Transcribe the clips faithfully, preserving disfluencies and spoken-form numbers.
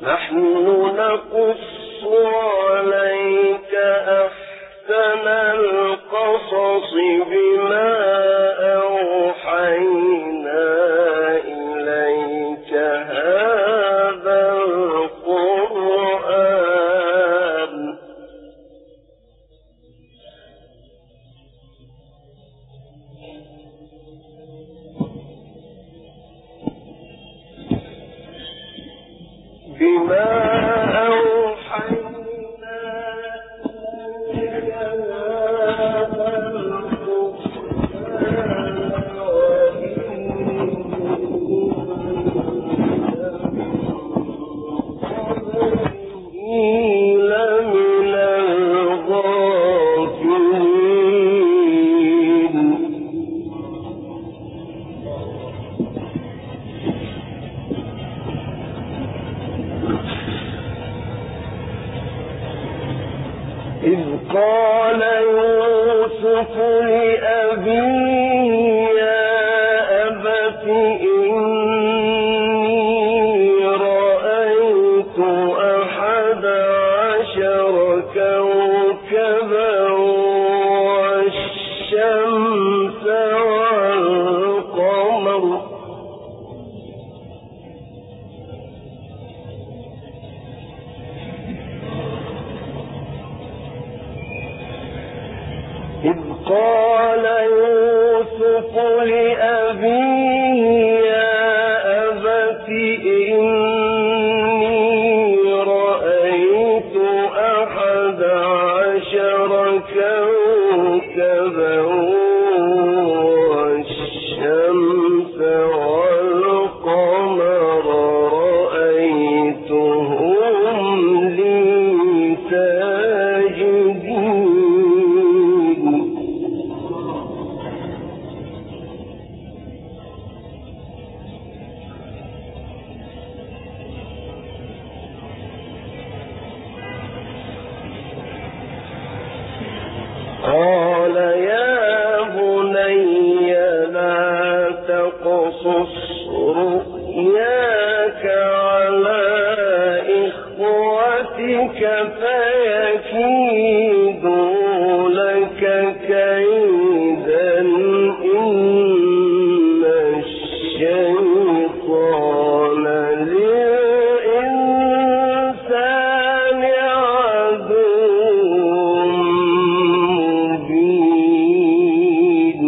إذ قال يوسف لأبيه يا أبت إني رأيت أحد عشر كوكبا والشمس والقمر إذ قال يوسف لأبيه يا أبت إني رأيت أحد عشر كوكبا والشمس والقمر رأيتهم لي ساجدين. قال يا بني لا تقصص رؤياك على إخوتك فيكيدوا لك كيدا إن الشيطان للإنسان عدو مبين.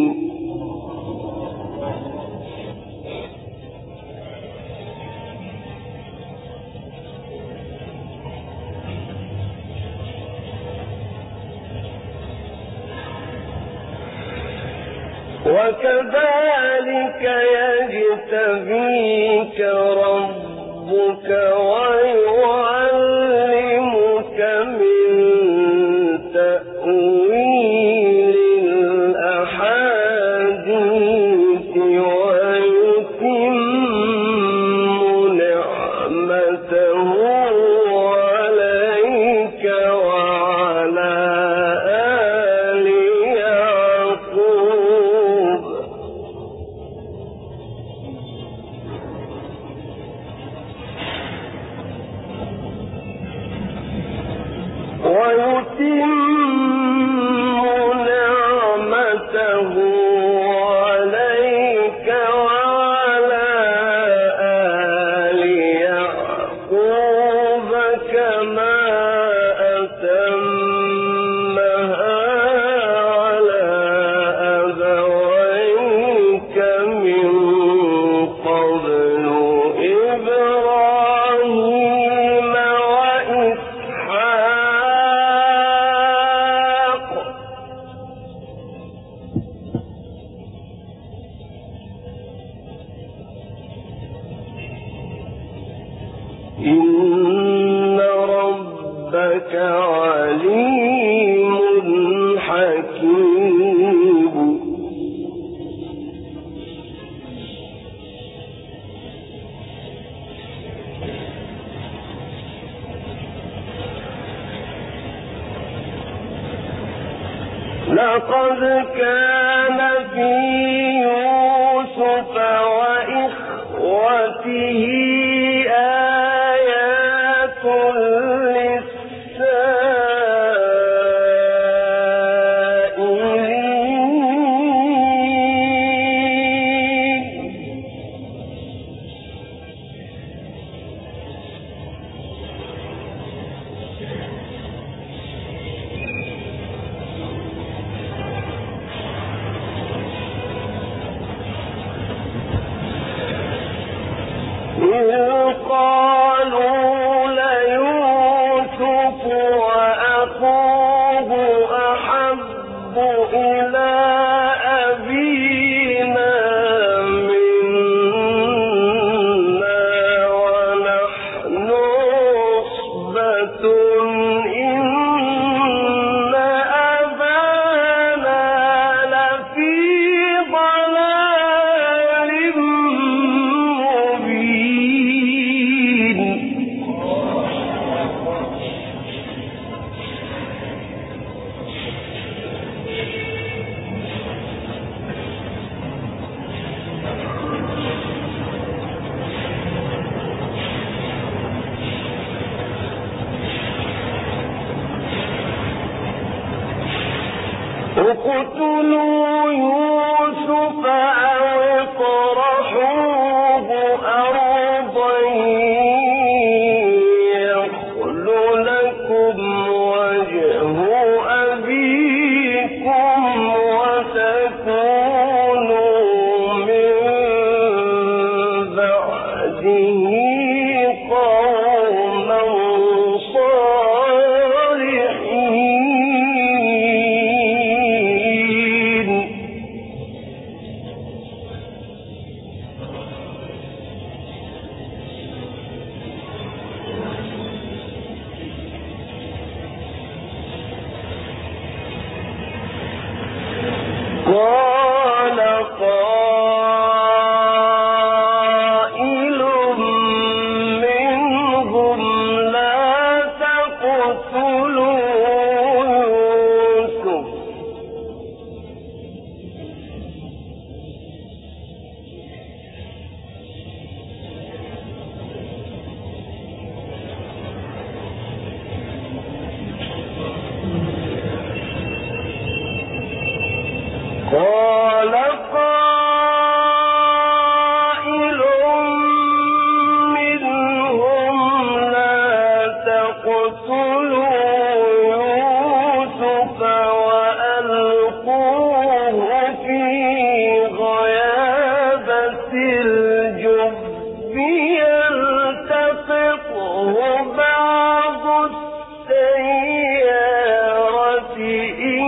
وكذلك يجتبيك ربك ويعلمك من تأويل الأحاديث ويتم نعمته عليك وعلى آل يعقوب ويتم نعمته عليك وعلى آل يعقوب كما أتمها على أبويك من قبل إبراهيم وإسحاق اقتلوا يوسف أو اطرحوه أرضا يخل لكم وجه أبيكم وتكونوا من بعده قوما قال قائل منهم لا تقتلوا يوسف قال قائل منهم لا تقتلوا يوسف وألقوه في غيابة الجب يلتقطه بعض السيارة إن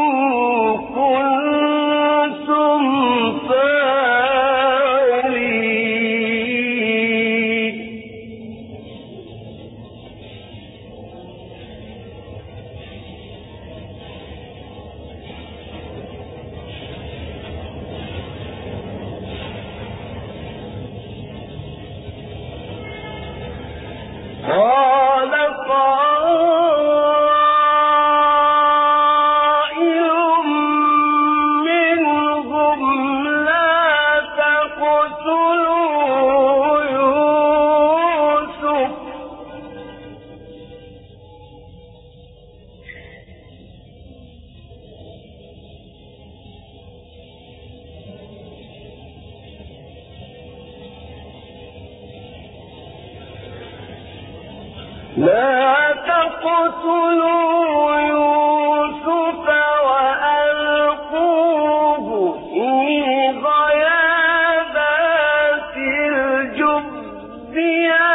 قال قائل منهم لا تقتلوا يوسف لا تقتلوا يوسف وألقوه في غيابات الجب